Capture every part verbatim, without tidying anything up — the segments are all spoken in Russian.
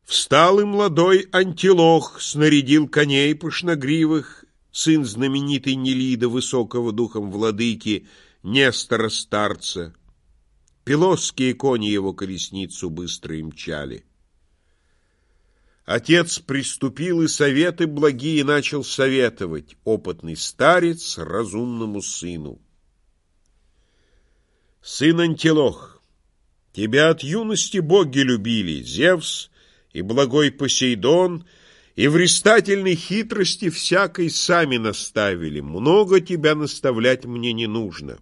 Встал и молодой Антилох, снарядил коней пышногривых, сын знаменитой Нелида, высокого духом владыки, Нестора старца. Пелосские кони его колесницу быстро им мчали. Отец приступил и советы благие начал советовать, опытный старец разумному сыну. Сын Антилох, тебя от юности боги любили, Зевс и благой Посейдон, и в рестательной хитрости всякой сами наставили. Много тебя наставлять мне не нужно.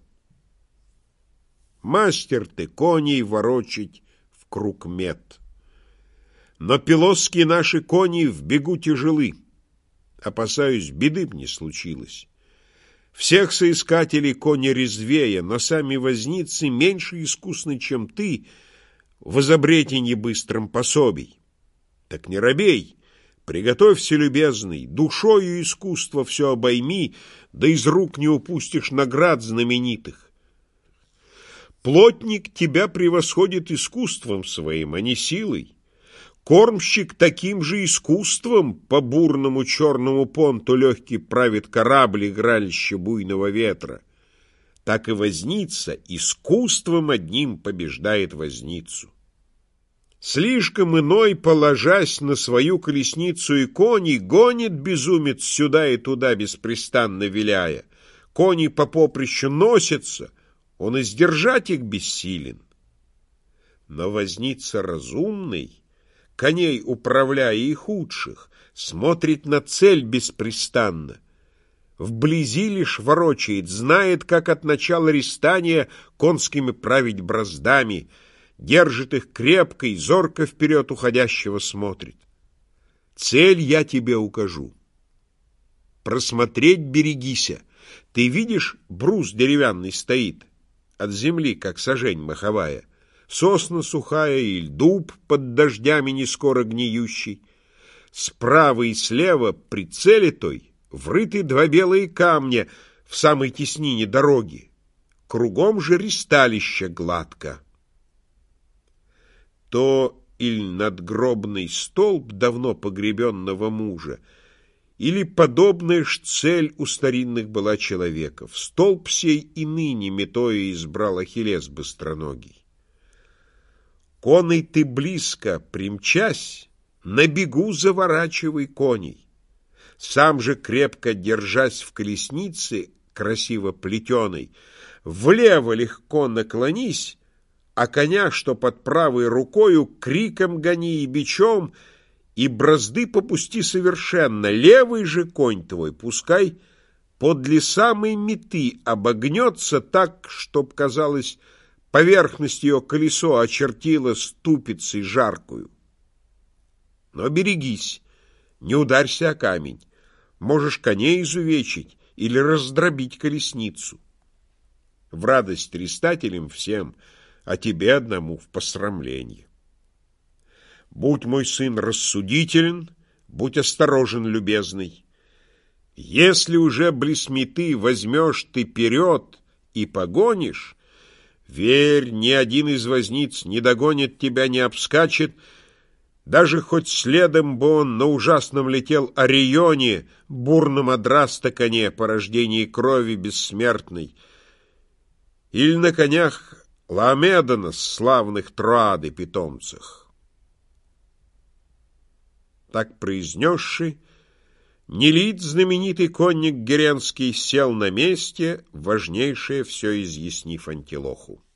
Мастер ты коней ворочить в круг мет. Но пелосские наши кони в бегу тяжелы. Опасаюсь, беды б не случилось. Всех соискателей кони резвее, но сами возницы меньше искусны, чем ты, в изобретении быстрым пособий. Так не робей, приготовься, любезный, душою искусства все обойми, да из рук не упустишь наград знаменитых. Плотник тебя превосходит искусством своим, а не силой. Кормщик таким же искусством по бурному черному понту легкий правит корабль игралище буйного ветра. Так и возница искусством одним побеждает возницу. Слишком иной, положась на свою колесницу и коней, гонит безумец сюда и туда, беспрестанно виляя. Кони по поприщу носятся, он и сдержать их бессилен. Но возница разумный, коней управляя и худших, смотрит на цель беспрестанно. Вблизи лишь ворочает, знает, как от начала рестания конскими править браздами, держит их крепко и зорко вперед уходящего смотрит. Цель я тебе укажу. Просмотреть берегися. Ты видишь, брус деревянный стоит, от земли, как сажень маховая, сосна сухая или дуб под дождями не скоро гниющий. Справа и слева при цели той врыты два белые камня в самой теснине дороги. Кругом же ристалище гладко. То или надгробный столб давно погребенного мужа, или подобная ж цель у старинных была человеков. Столб сей и ныне метою избрал Ахиллес быстроногий. Конный ты близко, примчась, на бегу заворачивай коней. Сам же, крепко держась в колеснице, красиво плетеной, влево легко наклонись, а коня, что под правой рукою, криком гони и бичом, и бразды попусти совершенно. Левый же конь твой пускай подле самой меты обогнется так, чтоб, казалось, поверхность ее колесо очертила ступицей жаркую. Но берегись, не ударься о камень, можешь коней изувечить или раздробить колесницу. В радость рестателям всем, а тебе одному в посрамление. Будь, мой сын, рассудителен, будь осторожен, любезный. Если уже близ меты возьмешь ты вперед и погонишь, верь, ни один из возниц не догонит тебя, не обскачет, даже хоть следом бы он на ужасном летел Орионе, бурном адраста коне, порождении крови бессмертной, или на конях Ламедона, славных Троады питомцах. Так произнесши, Нелид, знаменитый конник геренский, сел на месте, важнейшее все изъяснив Антилоху.